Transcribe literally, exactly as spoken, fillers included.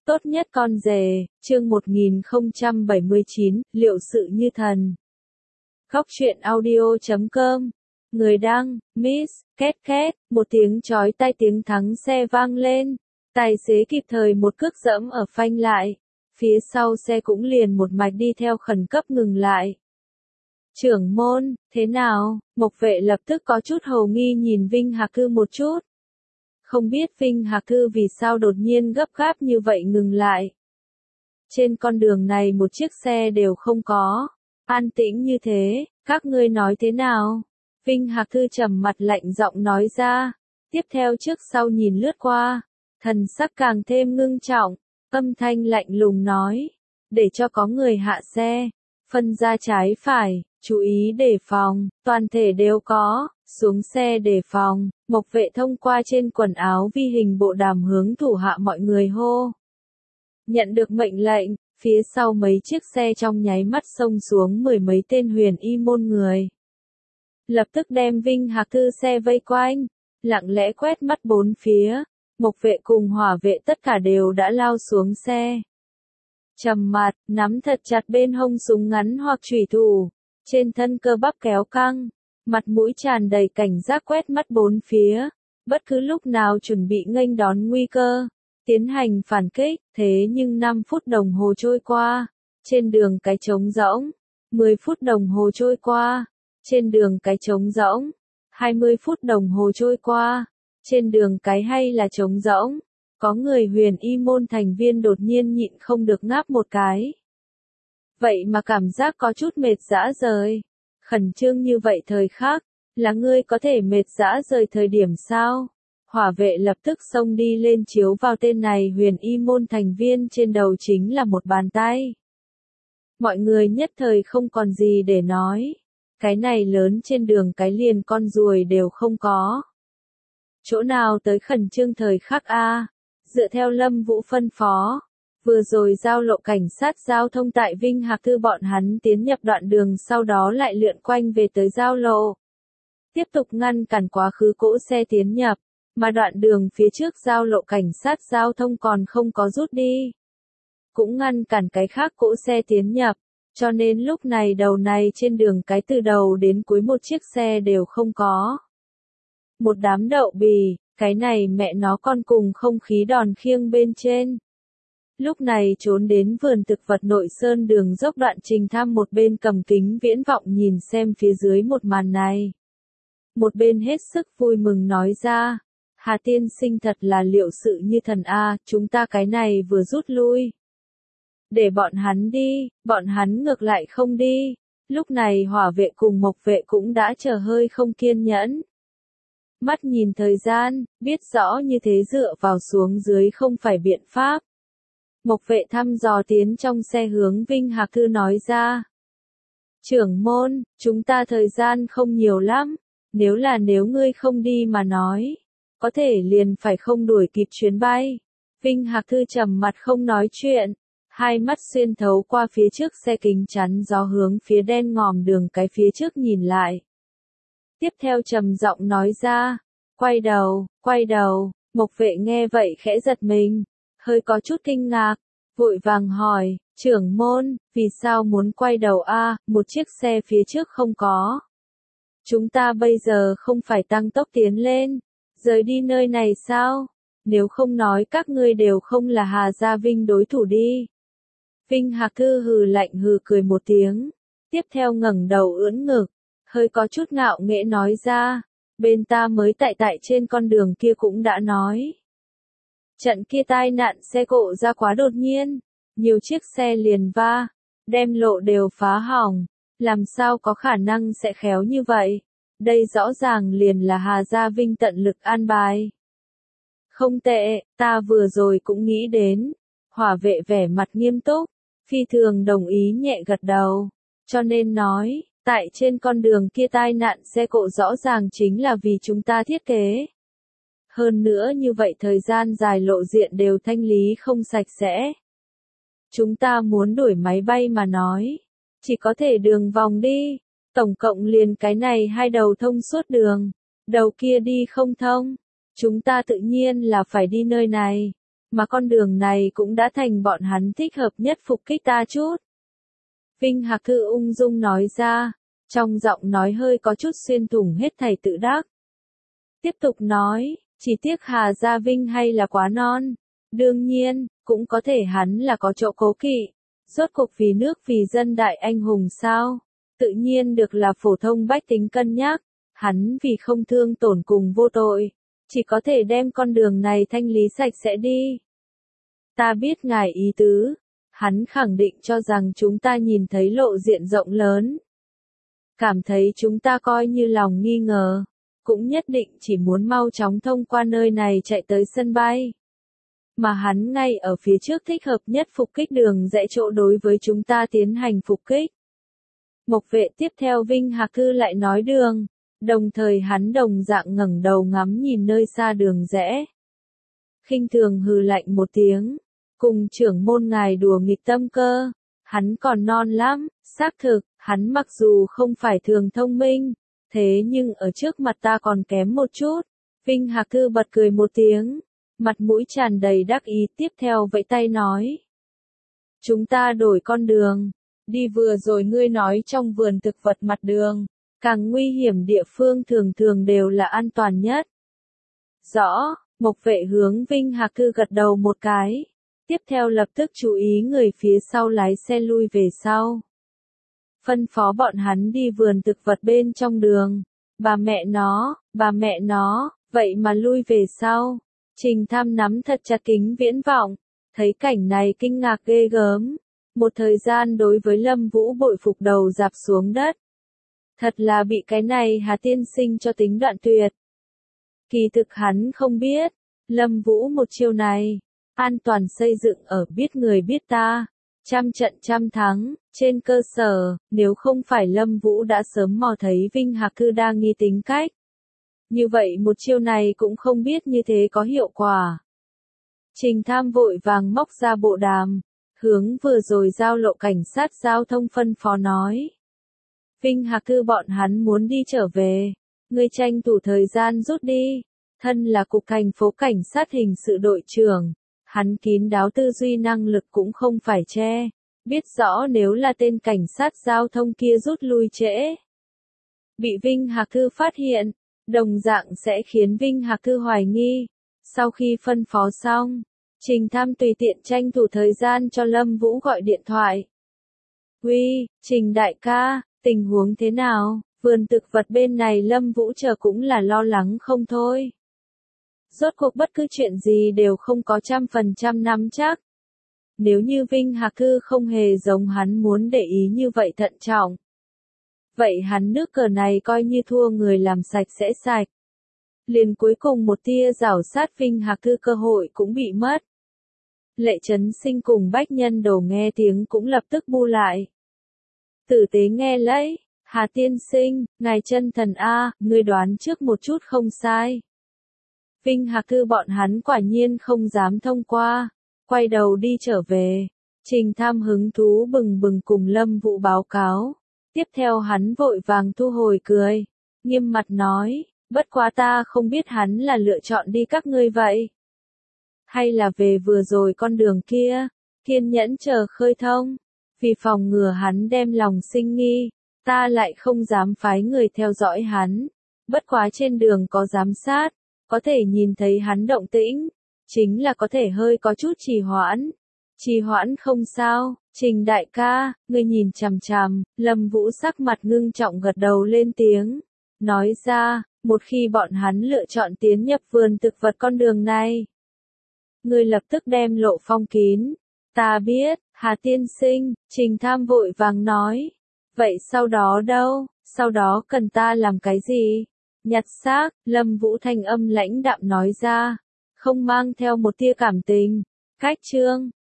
Tốt nhất con rể, chương một nghìn không trăm bảy mươi chín, liệu sự như thần. Góc truyện audio chấm com. Người đăng, Miss, két két, một tiếng chói tai tiếng thắng xe vang lên. Tài xế kịp thời một cước dẫm ở phanh lại. Phía sau xe cũng liền một mạch đi theo khẩn cấp ngừng lại. Trưởng môn, thế nào? Mộc vệ lập tức có chút hồ nghi nhìn Vinh Hạc Thư một chút. Không biết Vinh Hạc Thư vì sao đột nhiên gấp gáp như vậy ngừng lại. Trên con đường này một chiếc xe đều không có. An tĩnh như thế, các ngươi nói thế nào? Vinh Hạc Thư trầm mặt lạnh giọng nói ra. Tiếp theo trước sau nhìn lướt qua. Thần sắc càng thêm ngưng trọng. Âm thanh lạnh lùng nói. Để cho có người hạ xe. Phân ra trái phải. Chú ý đề phòng. Toàn thể đều có. Xuống xe đề phòng. Mộc vệ thông qua trên quần áo vi hình bộ đàm hướng thủ hạ mọi người hô. Nhận được mệnh lệnh, phía sau mấy chiếc xe trong nháy mắt xông xuống mười mấy tên huyền y môn người. Lập tức đem Vinh Hạc Thư xe vây quanh, lặng lẽ quét mắt bốn phía. Mộc vệ cùng hỏa vệ tất cả đều đã lao xuống xe. Trầm mặt, nắm thật chặt bên hông súng ngắn hoặc chủy thủ, trên thân cơ bắp kéo căng. Mặt mũi tràn đầy cảnh giác quét mắt bốn phía, bất cứ lúc nào chuẩn bị nghênh đón nguy cơ, tiến hành phản kích, thế nhưng năm phút đồng hồ trôi qua, trên đường cái trống rỗng, mười phút đồng hồ trôi qua, trên đường cái trống rỗng, hai mươi phút đồng hồ trôi qua, trên đường cái hay là trống rỗng, có người huyền y môn thành viên đột nhiên nhịn không được ngáp một cái. Vậy mà cảm giác có chút mệt rã rời. Khẩn trương như vậy thời khắc, là ngươi có thể mệt rã rời thời điểm sao? Hỏa vệ lập tức xông đi lên chiếu vào tên này huyền y môn thành viên trên đầu chính là một bàn tay. Mọi người nhất thời không còn gì để nói. Cái này lớn trên đường cái liền con ruồi đều không có. Chỗ nào tới khẩn trương thời khắc a? Dựa theo Lâm Vũ phân phó. Vừa rồi giao lộ cảnh sát giao thông tại Vinh Hạc Thư bọn hắn tiến nhập đoạn đường sau đó lại lượn quanh về tới giao lộ. Tiếp tục ngăn cản quá khứ cỗ xe tiến nhập, mà đoạn đường phía trước giao lộ cảnh sát giao thông còn không có rút đi. Cũng ngăn cản cái khác cỗ xe tiến nhập, cho nên lúc này đầu này trên đường cái từ đầu đến cuối một chiếc xe đều không có. Một đám đậu bì, cái này mẹ nó con cùng không khí đòn khiêng bên trên. Lúc này trốn đến vườn thực vật nội sơn đường dốc đoạn Trình Tham một bên cầm kính viễn vọng nhìn xem phía dưới một màn này. Một bên hết sức vui mừng nói ra, Hà tiên sinh thật là liệu sự như thần a, chúng ta cái này vừa rút lui. Để bọn hắn đi, bọn hắn ngược lại không đi. Lúc này hỏa vệ cùng mộc vệ cũng đã chờ hơi không kiên nhẫn. Mắt nhìn thời gian, biết rõ như thế dựa vào xuống dưới không phải biện pháp. Mộc vệ thăm dò tiến trong xe hướng Vinh Hạc Thư nói ra. Trưởng môn, chúng ta thời gian không nhiều lắm, nếu là nếu ngươi không đi mà nói, có thể liền phải không đuổi kịp chuyến bay. Vinh Hạc Thư trầm mặt không nói chuyện, hai mắt xuyên thấu qua phía trước xe kính chắn gió hướng phía đen ngòm đường cái phía trước nhìn lại. Tiếp theo trầm giọng nói ra, quay đầu, quay đầu, Mộc vệ nghe vậy khẽ giật mình. Hơi có chút kinh ngạc, vội vàng hỏi, trưởng môn, vì sao muốn quay đầu a? Một chiếc xe phía trước không có. Chúng ta bây giờ không phải tăng tốc tiến lên, rời đi nơi này sao? Nếu không nói các ngươi đều không là Hà Gia Vinh đối thủ đi. Vinh Hạc Thư hừ lạnh hừ cười một tiếng, tiếp theo ngẩng đầu ưỡn ngực, hơi có chút ngạo nghễ nói ra, bên ta mới tại tại trên con đường kia cũng đã nói. Trận kia tai nạn xe cộ ra quá đột nhiên, nhiều chiếc xe liền va, đem lộ đều phá hỏng, làm sao có khả năng sẽ khéo như vậy, đây rõ ràng liền là Hà Gia Vinh tận lực an bài. Không tệ, ta vừa rồi cũng nghĩ đến, hỏa vệ vẻ mặt nghiêm túc, phi thường đồng ý nhẹ gật đầu, cho nên nói, tại trên con đường kia tai nạn xe cộ rõ ràng chính là vì chúng ta thiết kế. Hơn nữa như vậy thời gian dài lộ diện đều thanh lý không sạch sẽ. Chúng ta muốn đuổi máy bay mà nói, chỉ có thể đường vòng đi, tổng cộng liền cái này hai đầu thông suốt đường, đầu kia đi không thông, chúng ta tự nhiên là phải đi nơi này, mà con đường này cũng đã thành bọn hắn thích hợp nhất phục kích ta chút. Vinh Hạc Thư ung dung nói ra, trong giọng nói hơi có chút xuyên thủng hết thảy tự đắc. Tiếp tục nói, chỉ tiếc Hà Gia Vinh hay là quá non. Đương nhiên, cũng có thể hắn là có chỗ cố kỵ. Rốt cuộc vì nước vì dân đại anh hùng sao? Tự nhiên được là phổ thông bách tính cân nhắc. Hắn vì không thương tổn cùng vô tội, chỉ có thể đem con đường này thanh lý sạch sẽ đi. Ta biết ngài ý tứ. Hắn khẳng định cho rằng chúng ta nhìn thấy lộ diện rộng lớn. Cảm thấy chúng ta coi như lòng nghi ngờ. Cũng nhất định chỉ muốn mau chóng thông qua nơi này chạy tới sân bay. Mà hắn ngay ở phía trước thích hợp nhất phục kích đường rẽ chỗ đối với chúng ta tiến hành phục kích. Mộc vệ tiếp theo Vinh Hạc Thư lại nói đường, đồng thời hắn đồng dạng ngẩng đầu ngắm nhìn nơi xa đường rẽ. Khinh thường hừ lạnh một tiếng, cùng trưởng môn ngài đùa nghịch tâm cơ, hắn còn non lắm, xác thực, hắn mặc dù không phải thường thông minh, thế nhưng ở trước mặt ta còn kém một chút. Vinh Hạc Thư bật cười một tiếng, mặt mũi tràn đầy đắc ý tiếp theo vẫy tay nói. Chúng ta đổi con đường, đi vừa rồi ngươi nói trong vườn thực vật mặt đường, càng nguy hiểm địa phương thường thường đều là an toàn nhất. Rõ, Mộc vệ hướng Vinh Hạc Thư gật đầu một cái, tiếp theo lập tức chú ý người phía sau lái xe lui về sau. Phân phó bọn hắn đi vườn thực vật bên trong đường, bà mẹ nó, bà mẹ nó, vậy mà lui về sau. Trình Tham nắm thật chặt kính viễn vọng, thấy cảnh này kinh ngạc ghê gớm, một thời gian đối với Lâm Vũ bội phục đầu dạp xuống đất. Thật là bị cái này Hà tiên sinh cho tính đoạn tuyệt. Kỳ thực hắn không biết, Lâm Vũ một chiêu này, an toàn xây dựng ở biết người biết ta, trăm trận trăm thắng, trên cơ sở, nếu không phải Lâm Vũ đã sớm mò thấy Vinh Hạc Thư đa nghi tính cách. Như vậy một chiêu này cũng không biết như thế có hiệu quả. Trình Tham vội vàng móc ra bộ đàm, hướng vừa rồi giao lộ cảnh sát giao thông phân phó nói. Vinh Hạc Thư bọn hắn muốn đi trở về, ngươi tranh thủ thời gian rút đi. Thân là cục thành phố cảnh sát hình sự đội trưởng, hắn kín đáo tư duy năng lực cũng không phải che, biết rõ nếu là tên cảnh sát giao thông kia rút lui trễ, bị Vinh Hạc Thư phát hiện, đồng dạng sẽ khiến Vinh Hạc Thư hoài nghi. Sau khi phân phó xong, Trình Tham tùy tiện tranh thủ thời gian cho Lâm Vũ gọi điện thoại. Uy, Trình đại ca, tình huống thế nào? Vườn thực vật bên này Lâm Vũ chờ cũng là lo lắng không thôi. Rốt cuộc bất cứ chuyện gì đều không có trăm phần trăm nắm chắc. Nếu như Vinh Hạc Thư không hề giống hắn muốn để ý như vậy thận trọng, vậy hắn nước cờ này coi như thua người làm sạch sẽ sạch. Liền cuối cùng một tia rảo sát Vinh Hạc Thư cơ hội cũng bị mất. Lệ Trấn Sinh cùng Bách Nhân Đồ nghe tiếng cũng lập tức bu lại. Tử tế nghe lấy, Hà tiên sinh, ngài chân thần A, ngươi đoán trước một chút không sai. Vinh Hạc Thư bọn hắn quả nhiên không dám thông qua, quay đầu đi trở về. Trình Tham hứng thú bừng bừng cùng Lâm Vũ báo cáo. Tiếp theo hắn vội vàng thu hồi cười, nghiêm mặt nói, bất quá ta không biết hắn là lựa chọn đi các ngươi vậy. Hay là về vừa rồi con đường kia, kiên nhẫn chờ khơi thông. Vì phòng ngừa hắn đem lòng sinh nghi, ta lại không dám phái người theo dõi hắn. Bất quá trên đường có giám sát, có thể nhìn thấy hắn động tĩnh, chính là có thể hơi có chút trì hoãn. Trì hoãn không sao, Trình đại ca, ngươi nhìn chằm chằm. Lâm Vũ sắc mặt ngưng trọng gật đầu lên tiếng, nói ra, một khi bọn hắn lựa chọn tiến nhập vườn thực vật con đường này, ngươi lập tức đem lộ phong kín. Ta biết, Hà tiên sinh, Trình Tham vội vàng nói. Vậy sau đó đâu, sau đó cần ta làm cái gì? Nhặt xác, Lâm Vũ thanh âm lãnh đạm nói ra, không mang theo một tia cảm tình. Cách chương